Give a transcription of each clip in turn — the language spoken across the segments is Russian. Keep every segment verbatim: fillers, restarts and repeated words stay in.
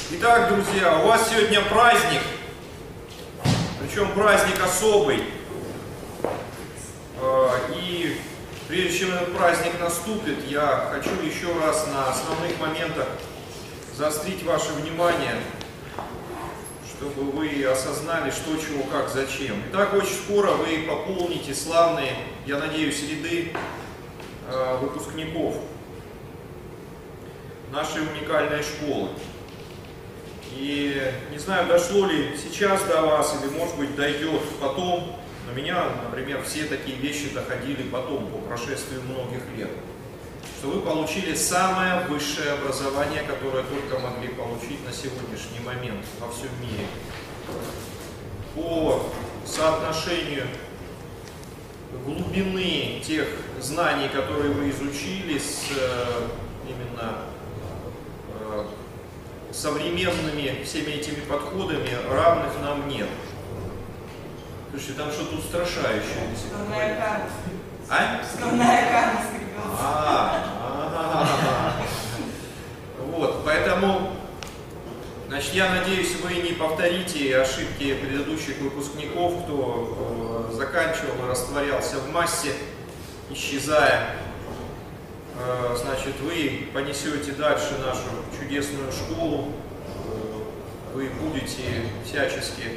Итак, друзья, у вас сегодня праздник, причем праздник особый. И прежде чем этот праздник наступит, я хочу еще раз на основных моментах заострить ваше внимание, чтобы вы осознали, что, чего, как, зачем. Итак, очень скоро вы пополните славные, я надеюсь, ряды выпускников нашей уникальной школы. И не знаю, дошло ли сейчас до вас, или, может быть, дойдет потом. Но меня, например, все такие вещи доходили потом, по прошествии многих лет. Что вы получили самое высшее образование, которое только могли получить на сегодняшний момент во всем мире. По соотношению глубины тех знаний, которые вы изучили, с именно современными всеми этими подходами, равных нам нет. Слушайте, там что-то устрашающее. Скромная кара. А? Скромная кара скрипелась. А, вот, поэтому, значит, я надеюсь, вы не повторите ошибки предыдущих выпускников, кто заканчивал и растворялся в массе, исчезая. Значит, вы понесете дальше нашу чудесную школу, вы будете всячески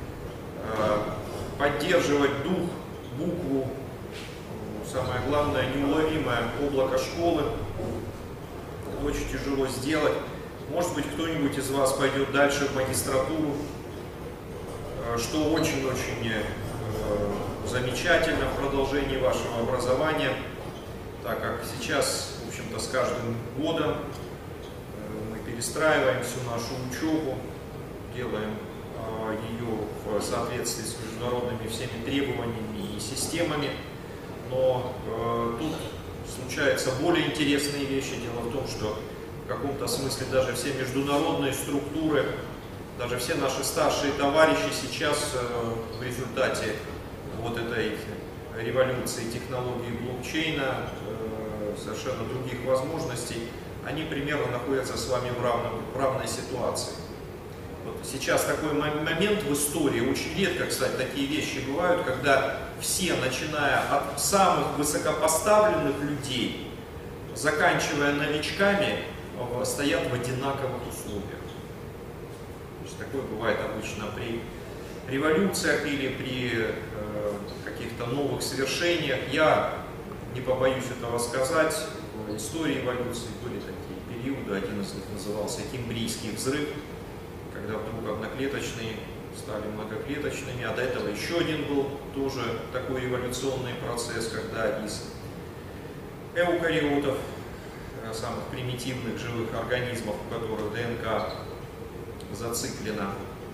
поддерживать дух, букву, самое главное, неуловимое облако школы. Это очень тяжело сделать. Может быть, кто-нибудь из вас пойдет дальше в магистратуру, что очень-очень замечательно в продолжении вашего образования, так как сейчас, в общем-то, с каждым годом мы перестраиваем всю нашу учебу, делаем ее в соответствии с международными всеми требованиями и системами, но э, тут случаются более интересные вещи. Дело в том, что в каком-то смысле даже все международные структуры, даже все наши старшие товарищи сейчас э, в результате вот этой революции технологии блокчейна, э, совершенно других возможностей, они примерно находятся с вами в, равном, в равной ситуации. Вот сейчас такой момент в истории, очень редко, кстати, такие вещи бывают, когда все, начиная от самых высокопоставленных людей, заканчивая новичками, стоят в одинаковых условиях. То есть такое бывает обычно при революциях или при э, каких-то новых свершениях. Я не побоюсь этого сказать, в истории эволюции были такие периоды, один из них назывался Кембрийский взрыв, когда вдруг одноклеточные стали многоклеточными, а до этого еще один был тоже такой революционный процесс, когда из эукариотов, самых примитивных живых организмов, у которых ДНК зациклена,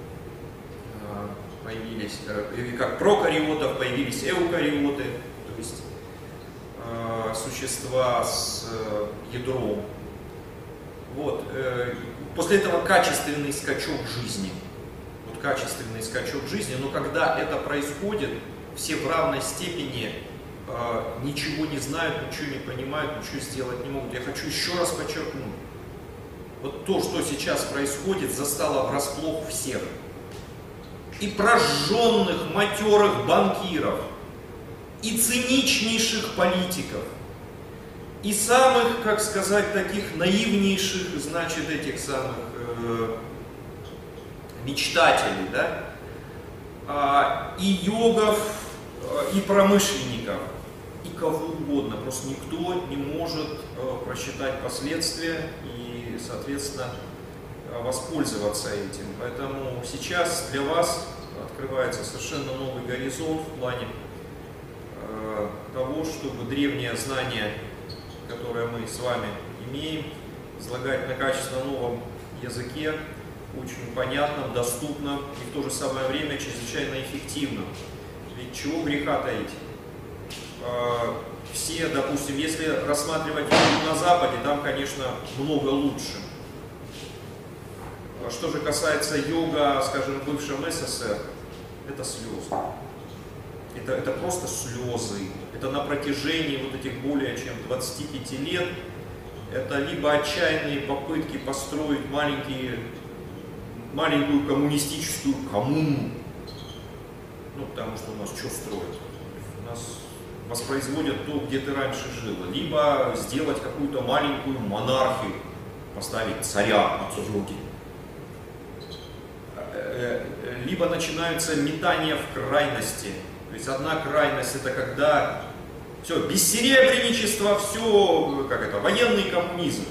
появились, или как прокариотов появились эукариоты, то есть существа с ядром. Вот. После этого качественный скачок жизни. Вот качественный скачок жизни, но когда это происходит, все в равной степени э, ничего не знают, ничего не понимают, ничего сделать не могут. Я хочу еще раз подчеркнуть. Вот то, что сейчас происходит, застало врасплох всех. И прожженных, матерых банкиров, и циничнейших политиков, и самых, как сказать, таких наивнейших, значит, этих самых э, мечтателей, да, а, и йогов, э, и промышленников, и кого угодно. Просто никто не может э, просчитать последствия и, соответственно, воспользоваться этим. Поэтому сейчас для вас открывается совершенно новый горизонт в плане э, того, чтобы древние знания, которое мы с вами имеем, излагать на качественно новом языке, очень понятном, доступном и в то же самое время чрезвычайно эффективном. Ведь чего греха таить? Все, допустим, если рассматривать йогу на Западе, там, конечно, много лучше. Что же касается йога, скажем, в бывшем СССР, это слезы. Это, это просто слезы. Это на протяжении вот этих более чем двадцати пяти лет. Это либо отчаянные попытки построить маленькие маленькую коммунистическую коммуну, ну, потому что у нас что строят? У нас воспроизводят то, где ты раньше жил. Либо сделать какую-то маленькую монархию, поставить царя от супруги. Либо начинаются метания в крайности. То есть одна крайность — это когда все, бессеребреничество, все, как это, военный коммунизм.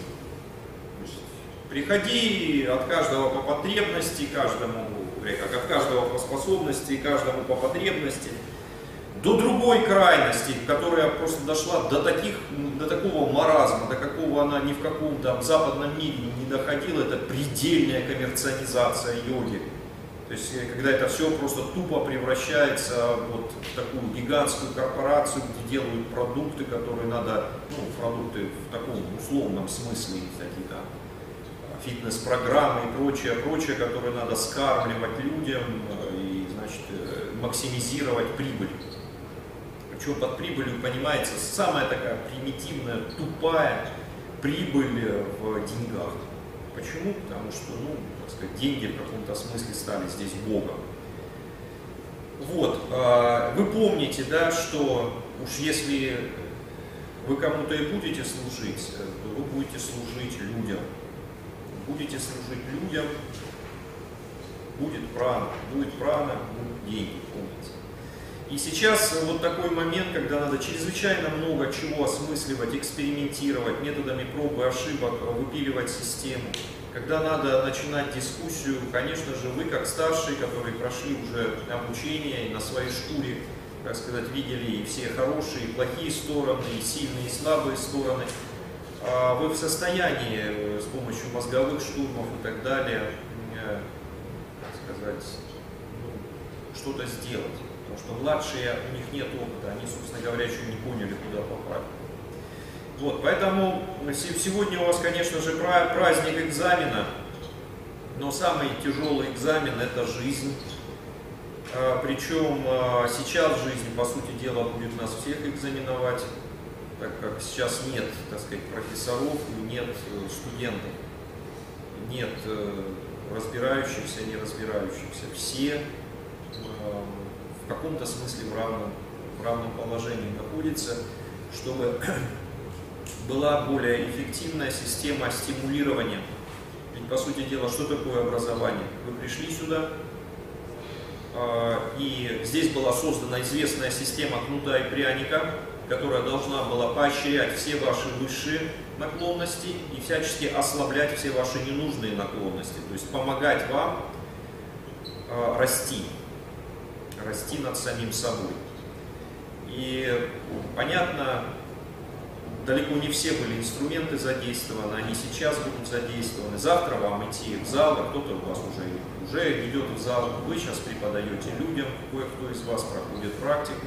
Приходи от каждого по потребности, каждому, от каждого по способности, каждому по потребности, до другой крайности, которая просто дошла до, таких, до такого маразма, до какого она ни в каком там западном мире не доходила, это предельная коммерциализация йоги. То есть, когда это все просто тупо превращается вот в такую гигантскую корпорацию, где делают продукты, которые надо, ну, продукты в таком условном смысле, всякие там фитнес-программы и прочее, прочее, которые надо скармливать людям и, значит, максимизировать прибыль. Причем под прибылью понимается самая такая примитивная, тупая прибыль в деньгах. Почему? Потому что, ну, так сказать, деньги в каком-то смысле стали здесь Богом. Вот, вы помните, да, что уж если вы кому-то и будете служить, то вы будете служить людям. Будете служить людям, будет прана, будет прана, будут деньги, помните. И сейчас вот такой момент, когда надо чрезвычайно много чего осмысливать, экспериментировать, методами проб и ошибок выпиливать систему. Когда надо начинать дискуссию, конечно же, вы как старшие, которые прошли уже обучение и на своей шкуре, так сказать, видели и все хорошие, и плохие стороны, и сильные, и слабые стороны, вы в состоянии с помощью мозговых штурмов и так далее, так сказать, ну, что-то сделать. Потому что младшие, у них нет опыта, они, собственно говоря, еще не поняли, куда попали. Вот, поэтому сегодня у вас, конечно же, праздник экзамена, но самый тяжелый экзамен — это жизнь. Причем сейчас жизнь, по сути дела, будет нас всех экзаменовать, так как сейчас нет, так сказать, профессоров и нет студентов, нет разбирающихся, не разбирающихся. Все в каком-то смысле в равном, в равном положении находятся, чтобы была более эффективная система стимулирования. Ведь, по сути дела, что такое образование? Вы пришли сюда, и здесь была создана известная система кнута и пряника, которая должна была поощрять все ваши высшие наклонности и всячески ослаблять все ваши ненужные наклонности, то есть помогать вам расти, расти над самим собой. И понятно, далеко не все были инструменты задействованы, они сейчас будут задействованы. Завтра вам идти в зал, а кто-то у вас уже, уже идет в зал, вы сейчас преподаете людям, кое-кто из вас проходит практику.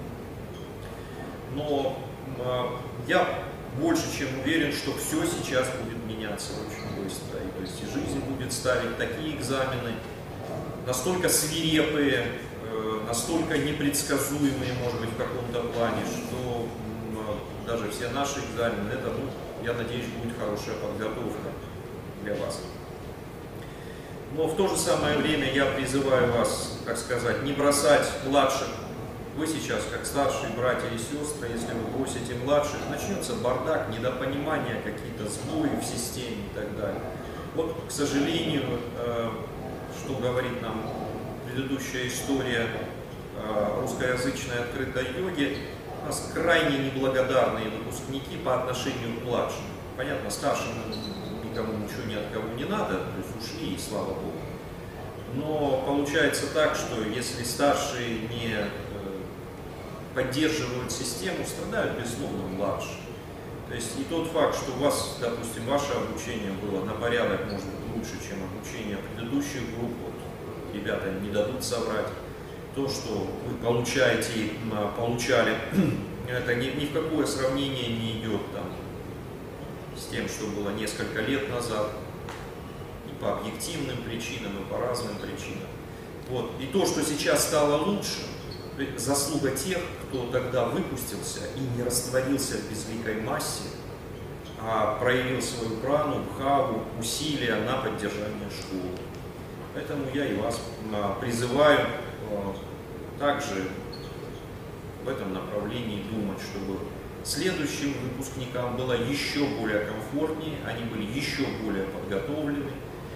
Но э, я больше чем уверен, что все сейчас будет меняться очень быстро. И, то есть и жизнь будет ставить такие экзамены, настолько свирепые, э, настолько непредсказуемые, может быть, в каком-то плане, что э, даже все наши экзамены, это, ну, я надеюсь, будет хорошая подготовка для вас. Но в то же самое время я призываю вас, так сказать, не бросать младших. Вы сейчас, как старшие братья и сестры, если вы бросите младших, начнется бардак, недопонимание, какие-то сбои в системе и так далее. Вот, к сожалению, что говорит нам предыдущая история русскоязычной открытой йоги, у нас крайне неблагодарные выпускники по отношению к младшим. Понятно, старшим никому ничего ни от кого не надо, то есть ушли, и слава Богу. Но получается так, что если старшие не поддерживают систему, страдают безусловно младшие. То есть и тот факт, что у вас, допустим, ваше обучение было на порядок, может быть, лучше, чем обучение предыдущих групп, вот, ребята не дадут соврать, то, что вы получаете, получали, это ни, ни в какое сравнение не идет там, с тем, что было несколько лет назад, и по объективным причинам, и по разным причинам. Вот. И то, что сейчас стало лучше, заслуга тех, кто тогда выпустился и не растворился в безликой массе, а проявил свою прану, бхаву, усилия на поддержание школы. Поэтому я и вас призываю также в этом направлении думать, чтобы следующим выпускникам было еще более комфортнее, они были еще более подготовлены,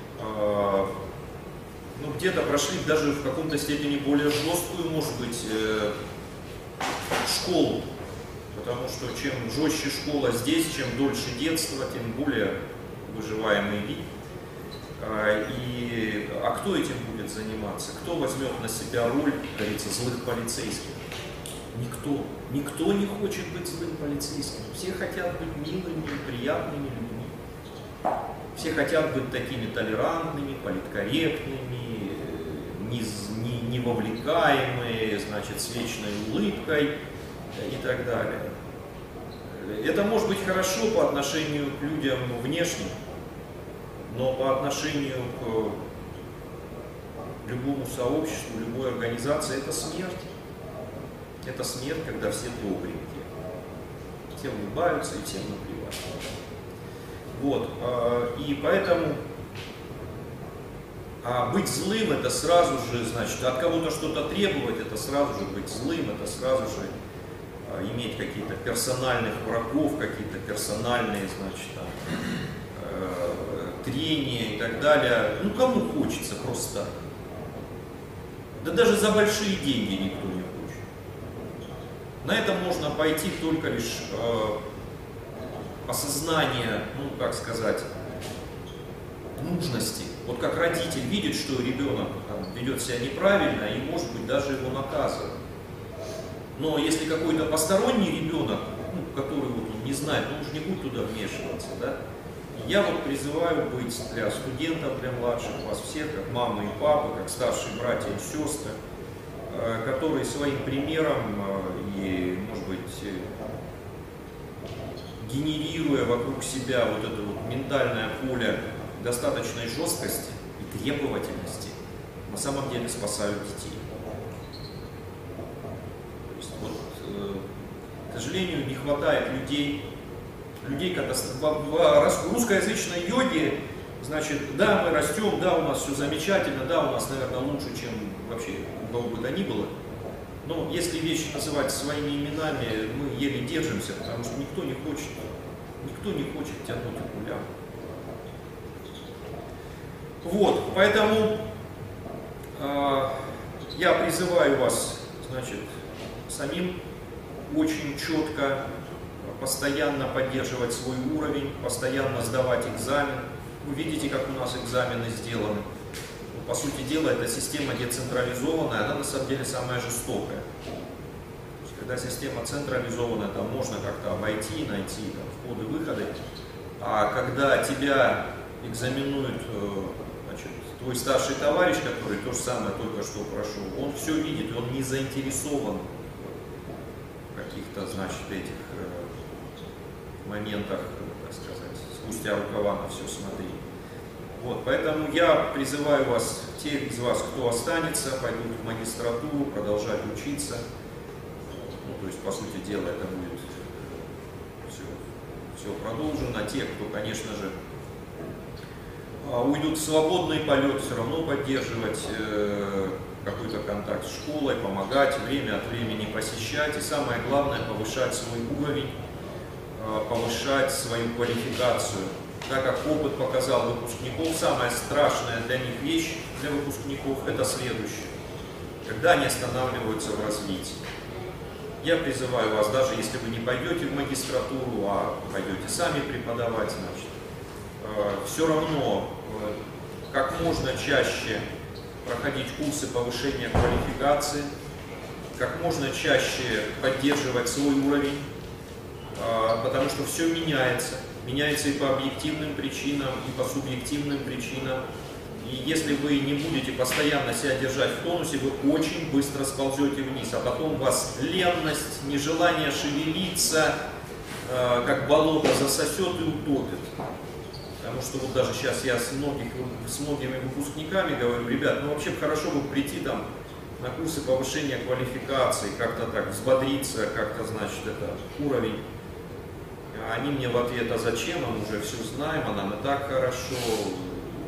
ну, где-то прошли даже в каком-то степени более жесткую, может быть, школу, потому что чем жестче школа здесь, чем дольше детство, тем более выживаемый вид. И, а кто этим будет заниматься? Кто возьмет на себя роль, как говорится, злых полицейских? Никто. Никто не хочет быть злым полицейским. Все хотят быть милыми, приятными людьми. Все хотят быть такими толерантными, политкорректными, не, не, не вовлекаемые, значит, с вечной улыбкой и так далее. Это может быть хорошо по отношению к людям внешним, но по отношению к любому сообществу, любой организации это смерть. Это смерть, когда все добренькие. Все улыбаются и всем наплевать. Вот. И поэтому а быть злым это сразу же, значит, от кого-то что-то требовать, это сразу же быть злым, это сразу же иметь какие-то персональных врагов, какие-то персональные, значит, там, трения и так далее. Ну, кому хочется просто так? Да даже за большие деньги никто не хочет. На это можно пойти только лишь э, осознание, ну, как сказать, нужности. Вот как родитель видит, что ребенок там, ведет себя неправильно, и, может быть, даже его наказывает. Но если какой-то посторонний ребенок, ну, который вот он не знает, он уже не будет туда вмешиваться, да? Я вот призываю быть для студентов, для младших, вас всех, как мамы и папы, как старшие братья и сестры, которые своим примером и, может быть, генерируя вокруг себя вот это вот ментальное поле достаточной жесткости и требовательности, на самом деле спасают детей. То есть, вот, к сожалению, не хватает людей, людей, когда в русскоязычной йоге, значит, да, мы растем, да, у нас все замечательно, да, у нас, наверное, лучше, чем вообще у кого бы то ни было. Но если вещи называть своими именами, мы еле держимся, потому что никто не хочет, никто не хочет тянуть окуляр. Вот, поэтому э, я призываю вас, значит, самим очень четко, постоянно поддерживать свой уровень, постоянно сдавать экзамен. Вы видите, как у нас экзамены сделаны. Ну, по сути дела, эта система децентрализованная, она на самом деле самая жестокая. То есть, когда система централизованная, там можно как-то обойти, найти там, входы-выходы. А когда тебя экзаменует значит, твой старший товарищ, который то же самое только что прошел, он все видит, он не заинтересован в каких-то, значит, этих моментах, так сказать, спустя рукава на все смотреть. Вот, поэтому я призываю вас, те из вас, кто останется, пойдут в магистратуру, продолжать учиться. Ну, то есть, по сути дела, это будет все, все продолжено. Те, кто, конечно же, уйдут в свободный полет, все равно поддерживать э, какой-то контакт с школой, помогать, время от времени посещать. И самое главное, повышать свой уровень, повышать свою квалификацию. Так как опыт показал выпускников, самая страшная для них вещь, для выпускников, это следующее. Когда они останавливаются в развитии. Я призываю вас, даже если вы не пойдете в магистратуру, а пойдете сами преподавать, значит, все равно как можно чаще проходить курсы повышения квалификации, как можно чаще поддерживать свой уровень, потому что все меняется. Меняется и по объективным причинам, и по субъективным причинам. И если вы не будете постоянно себя держать в тонусе, вы очень быстро сползете вниз. А потом вас ленность, нежелание шевелиться, как болото засосет и утопит. Потому что вот даже сейчас я с, многих, с многими выпускниками говорю, ребят, ну вообще хорошо бы прийти там на курсы повышения квалификации, как-то так взбодриться, как-то, значит, это уровень. Они мне в ответ, а зачем, мы уже все знаем, а нам и так хорошо. В общем,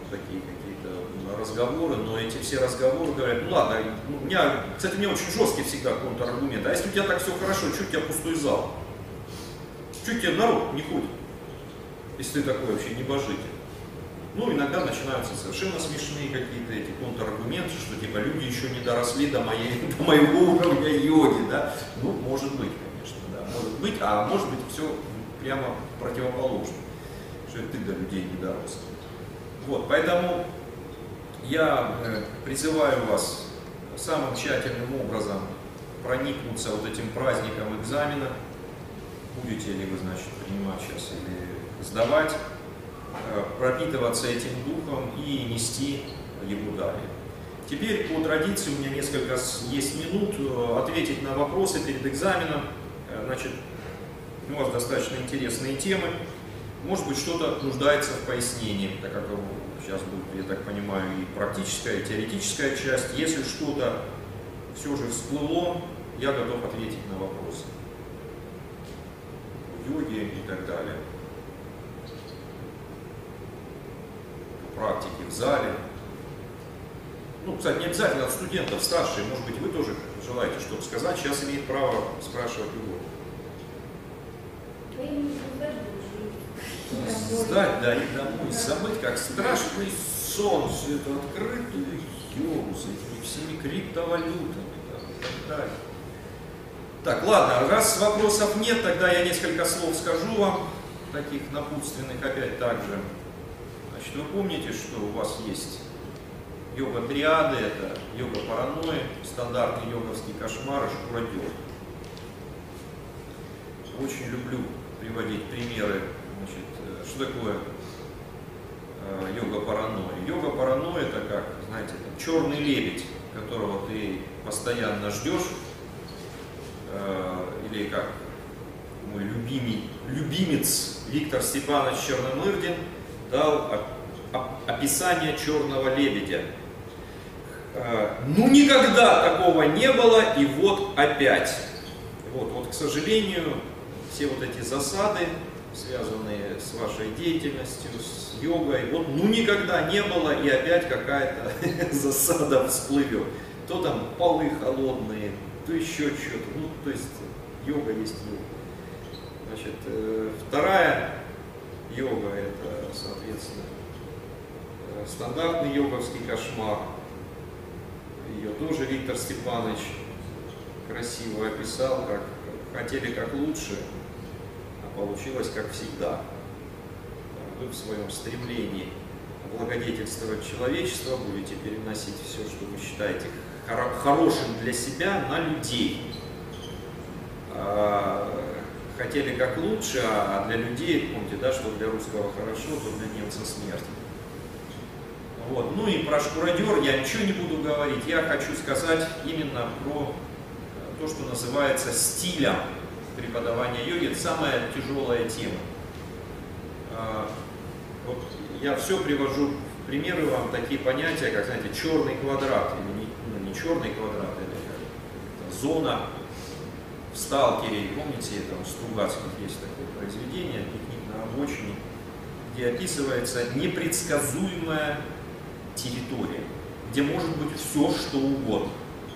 такие какие-то разговоры, но эти все разговоры говорят, ну ладно, ну, у меня, кстати, у меня очень жесткий всегда контраргумент, а если у тебя так все хорошо, что у тебя пустой зал? Что у тебя народ не ходит, если ты такой вообще небожитель? Ну, иногда начинаются совершенно смешные какие-то эти контраргументы, что типа люди еще не доросли до, моей, до моего уровня йоги, да? Ну, может быть, конечно, да, может быть, а может быть все прямо противоположно, что ты до людей не дорос. Вот, поэтому я э, призываю вас самым тщательным образом проникнуться вот этим праздником экзамена. Будете ли вы, значит, принимать сейчас или сдавать, э, пропитываться этим духом и нести его далее. Теперь по традиции у меня несколько есть минут э, ответить на вопросы перед экзаменом. Э, значит, у вас достаточно интересные темы. Может быть, что-то нуждается в пояснении, так как сейчас будет, я так понимаю, и практическая, и теоретическая часть. Если что-то все же всплыло, я готов ответить на вопросы. Йоги и так далее. По практике в зале. Ну, кстати, не обязательно от студентов, старшие. Может быть, вы тоже желаете что-то сказать. Сейчас имеет право спрашивать любой. Сдать, да, и домой, забыть, как страшный сон, всю эту открытую йогу с этими всеми криптовалютами, да, и так далее. Так, ладно, раз вопросов нет, тогда я несколько слов скажу вам, таких напутственных опять также. Значит, вы помните, что у вас есть йога-триады, это йога паранойи, стандартный йоговский кошмар и шкуродер. Очень люблю приводить примеры. Значит, что такое э, йога паранойи? Йога паранойи это как, знаете, это черный лебедь, которого ты постоянно ждешь, э, или как мой любимый, любимец Виктор Степанович Черномырдин дал оп оп описание черного лебедя. Э, ну никогда такого не было, и вот опять. Вот, вот, к сожалению, все вот эти засады, связанные с вашей деятельностью, с йогой, вот ну никогда не было, и опять какая-то засада всплывет. То там полы холодные, то еще что-то. Ну, то есть йога есть йога. Значит, э, вторая йога это, соответственно, э, стандартный йоговский кошмар. Ее тоже Виктор Степанович красиво описал, как хотели как лучше, а получилось как всегда. Вы в своем стремлении благодетельствовать человечество будете переносить все, что вы считаете хоро хорошим для себя, на людей. А, хотели как лучше, а для людей, помните, да, что для русского хорошо, то для немца смерть. Вот. Ну и про шкуродер я ничего не буду говорить. Я хочу сказать именно про то, что называется стилем преподавания йоги. Это самая тяжелая тема. Вот я все привожу в примеры вам такие понятия, как, знаете, черный квадрат, или не, ну, не черный квадрат, это зона в сталкере. Помните, там в Стругацких есть такое произведение, пикник на обочине, где описывается непредсказуемая территория, где может быть все, что угодно.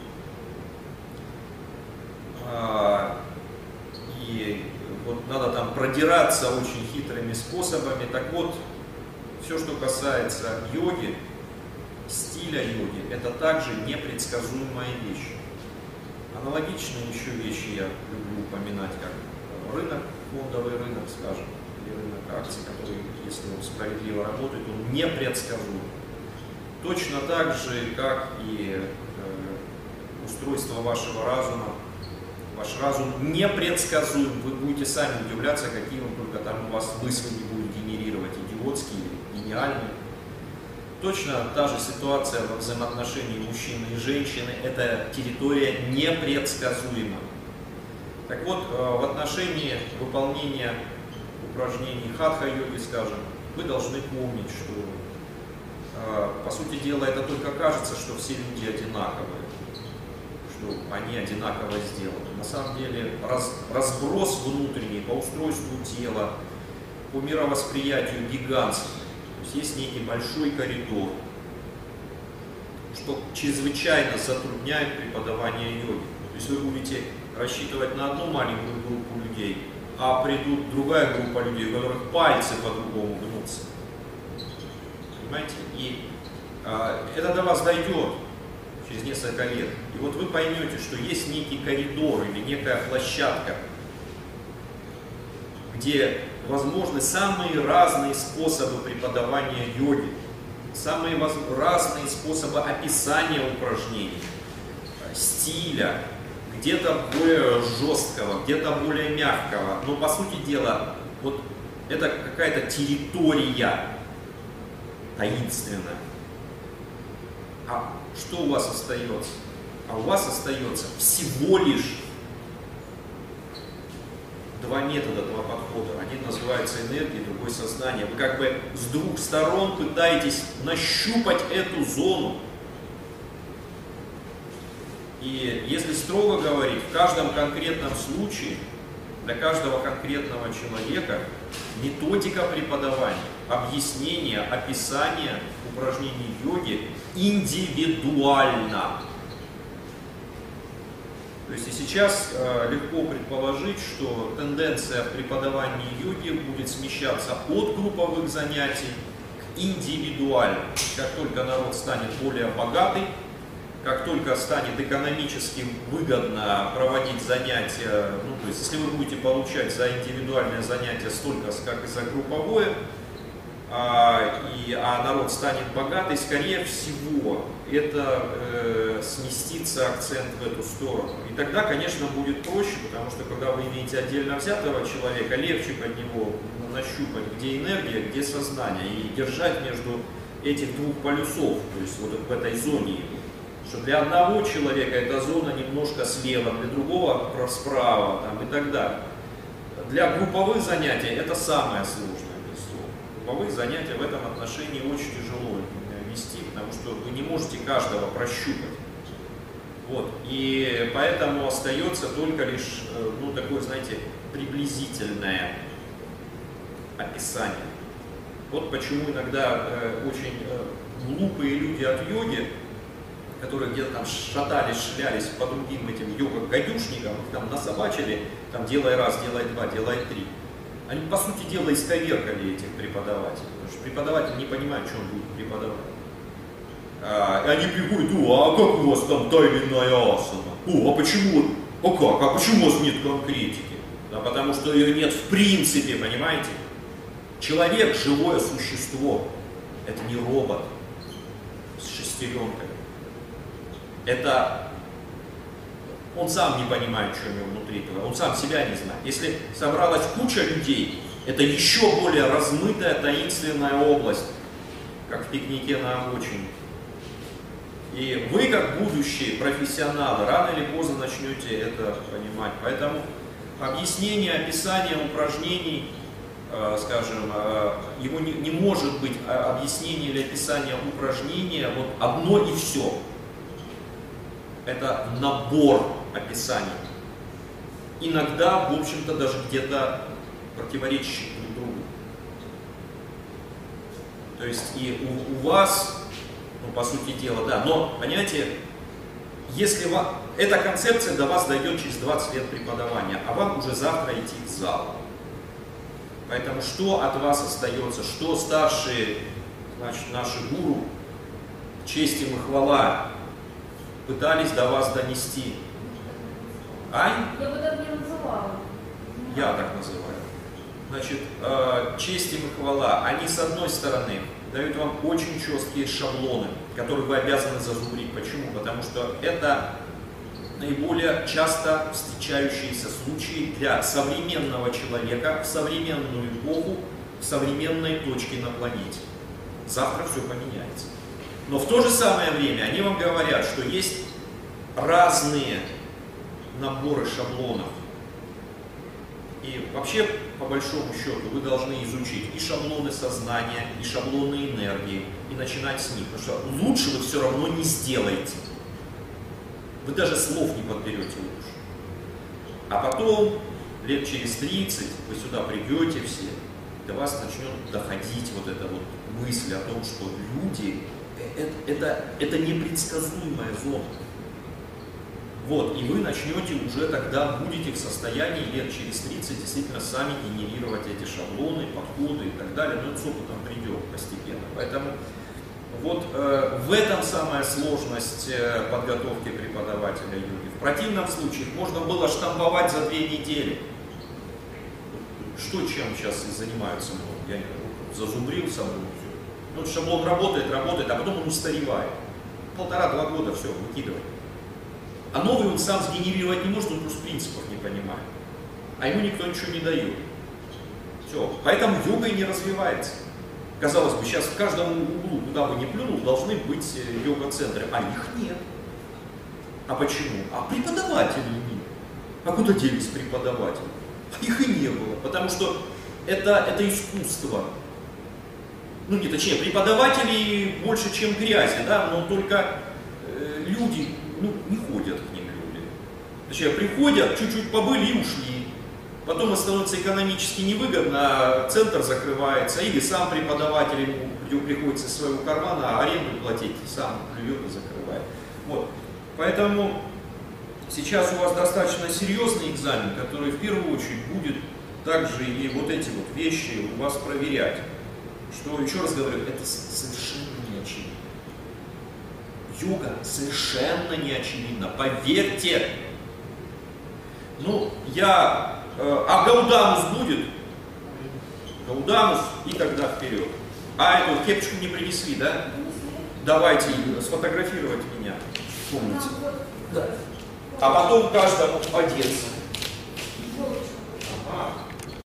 И вот надо там продираться очень хитрыми способами. Так вот, все, что касается йоги, стиля йоги, это также непредсказуемая вещь. Аналогичные еще вещи я люблю упоминать, как рынок, фондовый рынок, скажем, или рынок акций, который, если он справедливо работает, он непредсказуем. Точно так же, как и э, устройство вашего разума. Ваш разум непредсказуем, вы будете сами удивляться, какие он только там у вас мысли не будет генерировать, идиотские или гениальные. Точно та же ситуация во взаимоотношении мужчины и женщины, это территория непредсказуема. Так вот, в отношении выполнения упражнений хатха-йоги, скажем, вы должны помнить, что, по сути дела, это только кажется, что все люди одинаковые, что они одинаково сделаны. На самом деле раз, разброс внутренний по устройству тела, по мировосприятию гигантский. То есть есть некий большой коридор, что чрезвычайно затрудняет преподавание йоги. То есть вы будете рассчитывать на одну маленькую группу людей, а придут другая группа людей, у которых пальцы по-другому гнутся. Понимаете? И а, это до вас дойдет через несколько лет. И вот вы поймете, что есть некий коридор или некая площадка, где возможны самые разные способы преподавания йоги, самые воз... разные способы описания упражнений, стиля, где-то более жесткого, где-то более мягкого. Но по сути дела, вот это какая-то территория таинственная. А что у вас остается? А у вас остается всего лишь два метода, два подхода. Один называется энергия, другой сознание. Вы как бы с двух сторон пытаетесь нащупать эту зону. И если строго говорить, в каждом конкретном случае, для каждого конкретного человека методика преподавания, объяснение, описание упражнений йоги индивидуально. То есть и сейчас э, легко предположить, что тенденция в преподавании йоги будет смещаться от групповых занятий к индивидуальным. Как только народ станет более богатый, как только станет экономически выгодно проводить занятия, ну, то есть если вы будете получать за индивидуальное занятие столько, как и за групповое, а, и, а народ станет богатый, скорее всего, это э, сместится акцент в эту сторону. И тогда, конечно, будет проще, потому что когда вы имеете отдельно взятого человека, легче под него нащупать, где энергия, где сознание, и держать между этих двух полюсов, то есть вот в этой зоне. Что для одного человека эта зона немножко слева, для другого справа там, и так далее. Для групповых занятий это самое сложное. Групповые занятия в этом отношении очень тяжело вести, потому что вы не можете каждого прощупать. Вот. И поэтому остается только лишь, ну, такое, знаете, приблизительное описание. Вот почему иногда э, очень э, глупые люди от йоги, которые где-то там шатались, шлялись по другим этим йога-гадюшникам, их там насобачили, там делай раз, делай два, делай три. Они, по сути дела, исковеркали этих преподавателей, потому что преподаватель не понимает, что он будет преподавать. А, и они приходят: о, а как у вас там тайная асана? О, а почему, а как, а почему у вас нет конкретики? Да, потому что ее нет в принципе, понимаете? Человек – живое существо, это не робот с шестеренками. Это он сам не понимает, что у него внутри этого, он сам себя не знает. Если собралась куча людей, это еще более размытая, таинственная область, как в пикнике на обочине. И вы, как будущие профессионалы, рано или поздно начнете это понимать. Поэтому объяснение, описание упражнений, э, скажем, э, его не, не может быть объяснение или описание упражнения вот одно и все. Это набор описаний. Иногда, в общем-то, даже где-то противоречащих друг другу. То есть и у, у вас, ну, по сути дела, да, но, понимаете, если вам, эта концепция до вас дойдет через двадцать лет преподавания, а вам уже завтра идти в зал. Поэтому что от вас остается, что старшие, значит, наши гуру, честь им и хвала, пытались до вас донести. А? Я бы так не называла. Я так называю. Значит, э, честь им и хвала, они с одной стороны дают вам очень четкие шаблоны, которые вы обязаны зазубрить. Почему? Потому что это наиболее часто встречающиеся случаи для современного человека в современную эпоху, в современной точке на планете. Завтра все поменяется. Но в то же самое время они вам говорят, что есть разные наборы шаблонов. И вообще, по большому счету, вы должны изучить и шаблоны сознания, и шаблоны энергии, и начинать с них. Потому что лучше вы все равно не сделаете. Вы даже слов не подберете лучше. А потом, лет через тридцать, вы сюда придете все, до вас начнет доходить вот эта вот мысль о том, что люди это, это, это непредсказуемая зона. Вот, и вы начнете уже тогда, будете в состоянии лет через тридцать действительно сами генерировать эти шаблоны, подходы и так далее, но это с опытом придет постепенно. Поэтому вот э, в этом самая сложность э, подготовки преподавателя йоги. В противном случае можно было штамповать за две недели. Что чем сейчас и занимаются многие? Я не знаю, зазубрил самому все. Ну, шаблон работает, работает, а потом он устаревает. Полтора-два года все, выкидывает. А новый он сам сгенерировать не может, он просто принципов не понимает. А ему никто ничего не дает. Все. Поэтому йога и не развивается. Казалось бы, сейчас в каждом углу, куда бы ни плюнул, должны быть йога-центры. А их нет. А почему? А преподавателей нет. А куда делись преподаватели? А их и не было. Потому что это, это искусство. Ну, не точнее, преподавателей больше, чем грязи, да, но только э, люди, ну, не ходят к ним люди. Точнее, приходят, чуть-чуть побыли и ушли. Потом становится экономически невыгодно, центр закрывается, или сам преподаватель, ему приходится из своего кармана аренду платить, сам плюет и закрывает. Вот. Поэтому сейчас у вас достаточно серьезный экзамен, который в первую очередь будет также и вот эти вот вещи у вас проверять. Что, еще раз говорю, это совершенно не очевидно. Йога совершенно не очевидна, поверьте. Ну, я... Э, а Гаудамус будет? Гаудамус и тогда вперед. А эту кепочку не принесли, да? Давайте сфотографировать меня. Помните? Да. А потом каждому одеться.